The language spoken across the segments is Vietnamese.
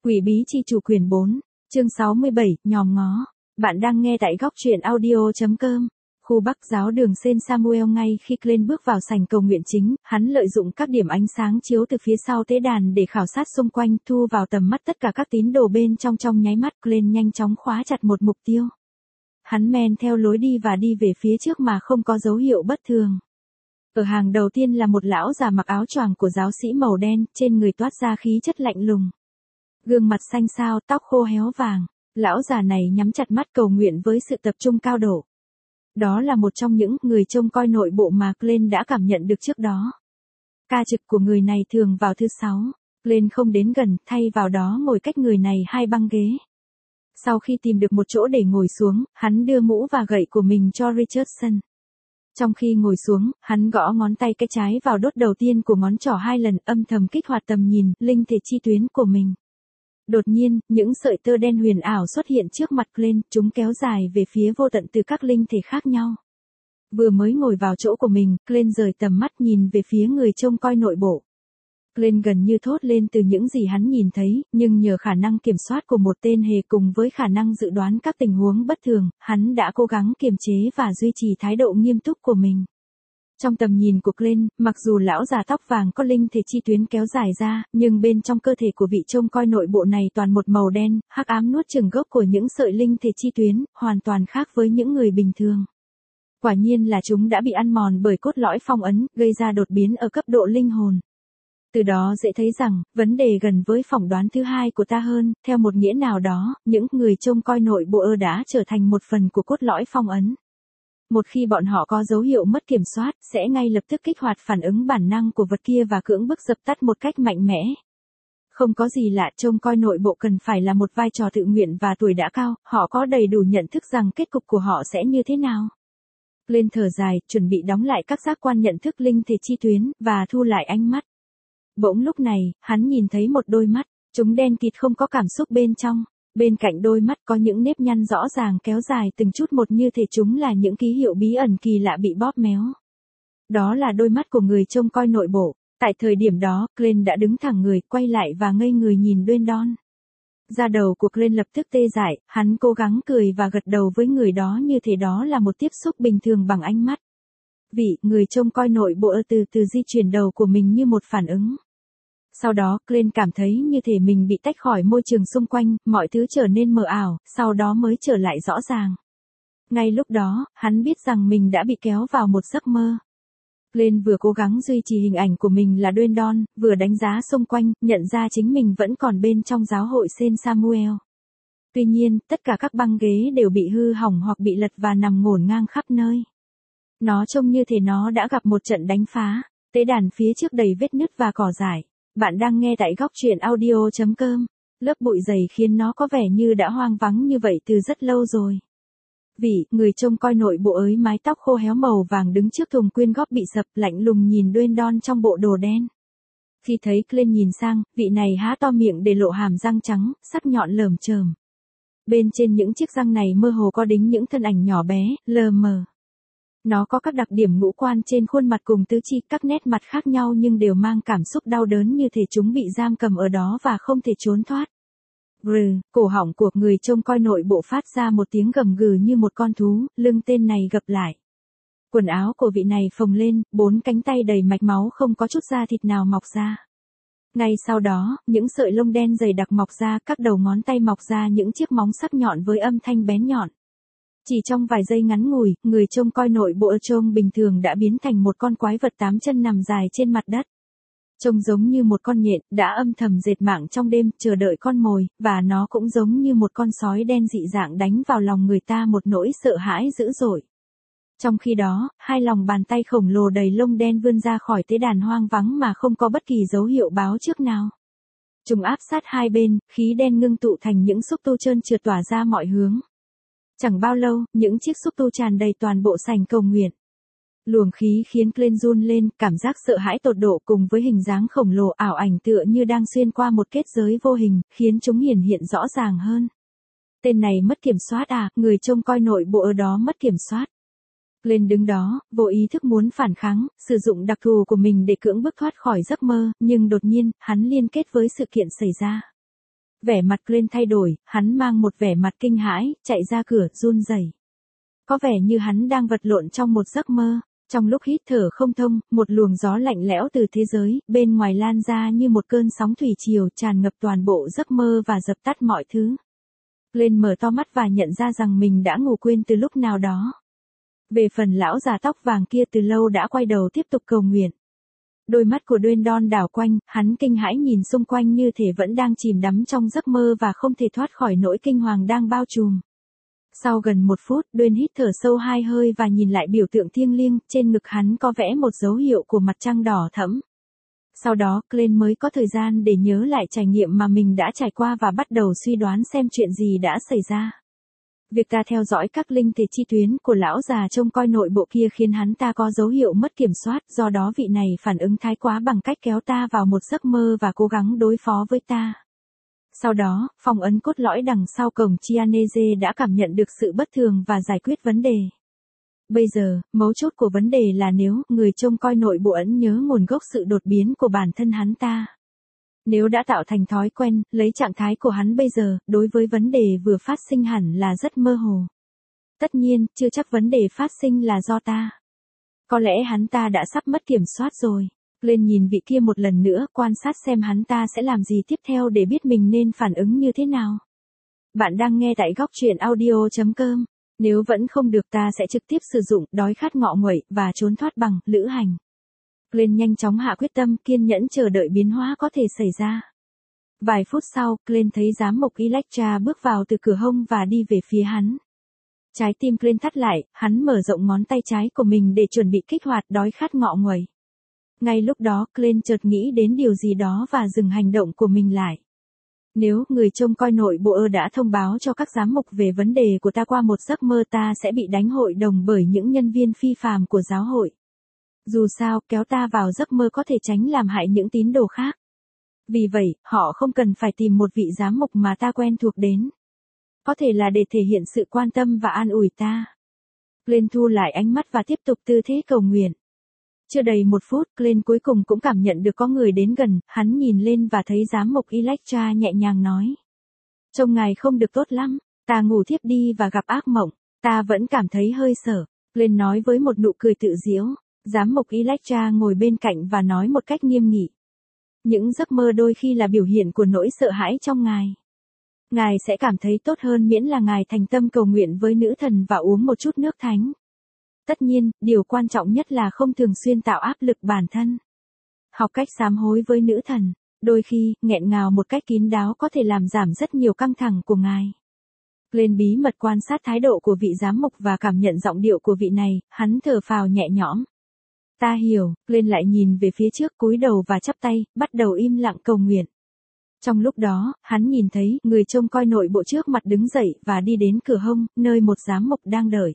Quỷ bí chi chủ quyển 4, chương 67, nhòm ngó. Bạn đang nghe tại góc truyện audio.com. Khu Bắc giáo đường Saint Samuel. Ngay khi Glenn bước vào sảnh cầu nguyện chính, hắn lợi dụng các điểm ánh sáng chiếu từ phía sau tế đàn để khảo sát xung quanh, thu vào tầm mắt tất cả các tín đồ bên trong nháy mắt. Glenn nhanh chóng khóa chặt một mục tiêu. Hắn men theo lối đi và đi về phía trước mà không có dấu hiệu bất thường. Ở hàng đầu tiên là một lão già mặc áo choàng của giáo sĩ màu đen, trên người toát ra khí chất lạnh lùng. Gương mặt xanh xao, tóc khô héo vàng. Lão già này nhắm chặt mắt cầu nguyện với sự tập trung cao độ. Đó là một trong những người trông coi nội bộ mà Glenn đã cảm nhận được trước đó. Ca trực của người này thường vào thứ 6. Glenn không đến gần, thay vào đó ngồi cách người này 2 băng ghế. Sau khi tìm được một chỗ để ngồi xuống, hắn đưa mũ và gậy của mình cho Richardson. Trong khi ngồi xuống, hắn gõ ngón tay cái trái vào đốt đầu tiên của ngón trỏ 2 lần, âm thầm kích hoạt tầm nhìn, linh thể chi tuyến của mình. Đột nhiên, những sợi tơ đen huyền ảo xuất hiện trước mặt Glenn, chúng kéo dài về phía vô tận từ các linh thể khác nhau. Vừa mới ngồi vào chỗ của mình, Glenn rời tầm mắt nhìn về phía người trông coi nội bộ. Glenn gần như thốt lên từ những gì hắn nhìn thấy, nhưng nhờ khả năng kiểm soát của một tên hề cùng với khả năng dự đoán các tình huống bất thường, hắn đã cố gắng kiềm chế và duy trì thái độ nghiêm túc của mình. Trong tầm nhìn của Glenn, mặc dù lão già tóc vàng có linh thể chi tuyến kéo dài ra, nhưng bên trong cơ thể của vị trông coi nội bộ này toàn một màu đen, hắc ám nuốt chửng gốc của những sợi linh thể chi tuyến, hoàn toàn khác với những người bình thường. Quả nhiên là chúng đã bị ăn mòn bởi cốt lõi phong ấn, gây ra đột biến ở cấp độ linh hồn. Từ đó dễ thấy rằng, vấn đề gần với phỏng đoán thứ 2 của ta hơn, theo một nghĩa nào đó, những người trông coi nội bộ đã trở thành một phần của cốt lõi phong ấn. Một khi bọn họ có dấu hiệu mất kiểm soát, sẽ ngay lập tức kích hoạt phản ứng bản năng của vật kia và cưỡng bức dập tắt một cách mạnh mẽ. Không có gì lạ, trông coi nội bộ cần phải là một vai trò tự nguyện và tuổi đã cao, họ có đầy đủ nhận thức rằng kết cục của họ sẽ như thế nào. Lên thở dài, chuẩn bị đóng lại các giác quan nhận thức linh thể chi tuyến, và thu lại ánh mắt. Bỗng lúc này, hắn nhìn thấy một đôi mắt, chúng đen kịt không có cảm xúc bên trong. Bên cạnh đôi mắt có những nếp nhăn rõ ràng kéo dài từng chút một như thể chúng là những ký hiệu bí ẩn kỳ lạ bị bóp méo. Đó là đôi mắt của người trông coi nội bộ. Tại thời điểm đó, Glenn đã đứng thẳng người, quay lại và ngây người nhìn Brandon. Da đầu của Glenn lập tức tê dại, hắn cố gắng cười và gật đầu với người đó như thể đó là một tiếp xúc bình thường bằng ánh mắt. Người trông coi nội bộ từ từ di chuyển đầu của mình như một phản ứng. Sau đó, Glenn cảm thấy như thể mình bị tách khỏi môi trường xung quanh, mọi thứ trở nên mờ ảo, sau đó mới trở lại rõ ràng. Ngay lúc đó, hắn biết rằng mình đã bị kéo vào một giấc mơ. Glenn vừa cố gắng duy trì hình ảnh của mình là Brandon, vừa đánh giá xung quanh, nhận ra chính mình vẫn còn bên trong giáo hội Saint Samuel. Tuy nhiên, tất cả các băng ghế đều bị hư hỏng hoặc bị lật và nằm ngổn ngang khắp nơi. Nó trông như thể nó đã gặp một trận đánh phá, tế đàn phía trước đầy vết nứt và cỏ dại. Bạn đang nghe tại góc truyện audio.com. Lớp bụi dày khiến nó có vẻ như đã hoang vắng như vậy từ rất lâu rồi. Người trông coi nội bộ ới mái tóc khô héo màu vàng đứng trước thùng quyên góp bị sập, lạnh lùng nhìn Brandon trong bộ đồ đen. Khi thấy Glenn nhìn sang, vị này há to miệng để lộ hàm răng trắng, sắc nhọn lởm chởm. Bên trên những chiếc răng này mơ hồ có đính những thân ảnh nhỏ bé, lờ mờ. Nó có các đặc điểm ngũ quan trên khuôn mặt cùng tứ chi, các nét mặt khác nhau nhưng đều mang cảm xúc đau đớn như thể chúng bị giam cầm ở đó và không thể trốn thoát. Cổ họng của người trông coi nội bộ phát ra một tiếng gầm gừ như một con thú, lưng tên này gập lại. Quần áo của vị này phồng lên, 4 cánh tay đầy mạch máu không có chút da thịt nào mọc ra. Ngay sau đó, những sợi lông đen dày đặc mọc ra, các đầu ngón tay mọc ra những chiếc móng sắc nhọn với âm thanh bén nhọn. Chỉ trong vài giây ngắn ngủi, người trông coi nội bộ trông bình thường đã biến thành một con quái vật 8 chân nằm dài trên mặt đất. Trông giống như một con nhện, đã âm thầm dệt mạng trong đêm, chờ đợi con mồi, và nó cũng giống như một con sói đen dị dạng đánh vào lòng người ta một nỗi sợ hãi dữ dội. Trong khi đó, 2 lòng bàn tay khổng lồ đầy lông đen vươn ra khỏi tế đàn hoang vắng mà không có bất kỳ dấu hiệu báo trước nào. Chúng áp sát hai bên, khí đen ngưng tụ thành những xúc tu trơn trượt tỏa ra mọi hướng. Chẳng bao lâu, những chiếc xúc tu tràn đầy toàn bộ sảnh cầu nguyện. Luồng khí khiến Glenn run lên, cảm giác sợ hãi tột độ cùng với hình dáng khổng lồ ảo ảnh tựa như đang xuyên qua một kết giới vô hình, khiến chúng hiển hiện rõ ràng hơn. Tên này mất kiểm soát à, người trông coi nội bộ ở đó mất kiểm soát. Glenn đứng đó, vô ý thức muốn phản kháng, sử dụng đặc thù của mình để cưỡng bức thoát khỏi giấc mơ, nhưng đột nhiên, hắn liên kết với sự kiện xảy ra. Vẻ mặt Glenn thay đổi, hắn mang một vẻ mặt kinh hãi, chạy ra cửa, run rẩy. Có vẻ như hắn đang vật lộn trong một giấc mơ. Trong lúc hít thở không thông, một luồng gió lạnh lẽo từ thế giới, bên ngoài lan ra như một cơn sóng thủy triều tràn ngập toàn bộ giấc mơ và dập tắt mọi thứ. Glenn mở to mắt và nhận ra rằng mình đã ngủ quên từ lúc nào đó. Về phần lão già tóc vàng kia từ lâu đã quay đầu tiếp tục cầu nguyện. Đôi mắt của Brandon đảo quanh, hắn kinh hãi nhìn xung quanh như thể vẫn đang chìm đắm trong giấc mơ và không thể thoát khỏi nỗi kinh hoàng đang bao trùm. Sau gần 1 phút, Dwayne hít thở sâu 2 hơi và nhìn lại biểu tượng thiêng liêng, trên ngực hắn có vẽ một dấu hiệu của mặt trăng đỏ thẫm. Sau đó, Glenn mới có thời gian để nhớ lại trải nghiệm mà mình đã trải qua và bắt đầu suy đoán xem chuyện gì đã xảy ra. Việc ta theo dõi các linh thể chi tuyến của lão già trông coi nội bộ kia khiến hắn ta có dấu hiệu mất kiểm soát, do đó vị này phản ứng thái quá bằng cách kéo ta vào một giấc mơ và cố gắng đối phó với ta. Sau đó, phong ấn cốt lõi đằng sau cổng Chianese đã cảm nhận được sự bất thường và giải quyết vấn đề. Bây giờ, mấu chốt của vấn đề là nếu người trông coi nội bộ ẩn nhớ nguồn gốc sự đột biến của bản thân hắn ta. Nếu đã tạo thành thói quen, lấy trạng thái của hắn bây giờ, đối với vấn đề vừa phát sinh hẳn là rất mơ hồ. Tất nhiên, chưa chắc vấn đề phát sinh là do ta. Có lẽ hắn ta đã sắp mất kiểm soát rồi. Lên nhìn vị kia một lần nữa, quan sát xem hắn ta sẽ làm gì tiếp theo để biết mình nên phản ứng như thế nào. Bạn đang nghe tại góc truyện audio.com. Nếu vẫn không được ta sẽ trực tiếp sử dụng đói khát ngọ nguậy và trốn thoát bằng lữ hành. Glenn nhanh chóng hạ quyết tâm, kiên nhẫn chờ đợi biến hóa có thể xảy ra. Vài phút sau, Glenn thấy giám mục Electra bước vào từ cửa hông và đi về phía hắn. Trái tim Glenn thắt lại, hắn mở rộng ngón tay trái của mình để chuẩn bị kích hoạt đói khát ngọ nguậy. Ngay lúc đó, Glenn chợt nghĩ đến điều gì đó và dừng hành động của mình lại. Nếu người trông coi nội bộ đã thông báo cho các giám mục về vấn đề của ta qua một giấc mơ, ta sẽ bị đánh hội đồng bởi những nhân viên phi phàm của giáo hội. Dù sao, kéo ta vào giấc mơ có thể tránh làm hại những tín đồ khác. Vì vậy, họ không cần phải tìm một vị giám mục mà ta quen thuộc đến. Có thể là để thể hiện sự quan tâm và an ủi ta. Glenn thu lại ánh mắt và tiếp tục tư thế cầu nguyện. Chưa đầy 1 phút, Glenn cuối cùng cũng cảm nhận được có người đến gần, hắn nhìn lên và thấy giám mục Electra nhẹ nhàng nói. Trông ngài không được tốt lắm, ta ngủ thiếp đi và gặp ác mộng, ta vẫn cảm thấy hơi sợ. Glenn nói với một nụ cười tự giễu. Giám mục Electra ngồi bên cạnh và nói một cách nghiêm nghị. Những giấc mơ đôi khi là biểu hiện của nỗi sợ hãi trong ngài. Ngài sẽ cảm thấy tốt hơn miễn là ngài thành tâm cầu nguyện với nữ thần và uống một chút nước thánh. Tất nhiên, điều quan trọng nhất là không thường xuyên tạo áp lực bản thân. Học cách sám hối với nữ thần, đôi khi, nghẹn ngào một cách kín đáo có thể làm giảm rất nhiều căng thẳng của ngài. Glenn bí mật quan sát thái độ của vị giám mục và cảm nhận giọng điệu của vị này, hắn thở phào nhẹ nhõm. Ta hiểu, Glenn lại nhìn về phía trước, cúi đầu và chắp tay, bắt đầu im lặng cầu nguyện. Trong lúc đó, hắn nhìn thấy người trông coi nội bộ trước mặt đứng dậy và đi đến cửa hông, nơi một giám mục đang đợi.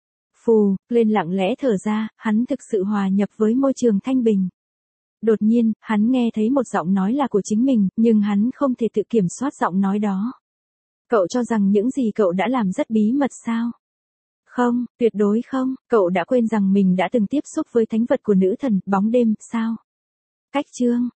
Phù, Glenn lặng lẽ thở ra, hắn thực sự hòa nhập với môi trường thanh bình. Đột nhiên, hắn nghe thấy một giọng nói là của chính mình, nhưng hắn không thể tự kiểm soát giọng nói đó. Cậu cho rằng những gì cậu đã làm rất bí mật sao? Không, tuyệt đối không, cậu đã quên rằng mình đã từng tiếp xúc với thánh vật của nữ thần, bóng đêm, sao? Cách chương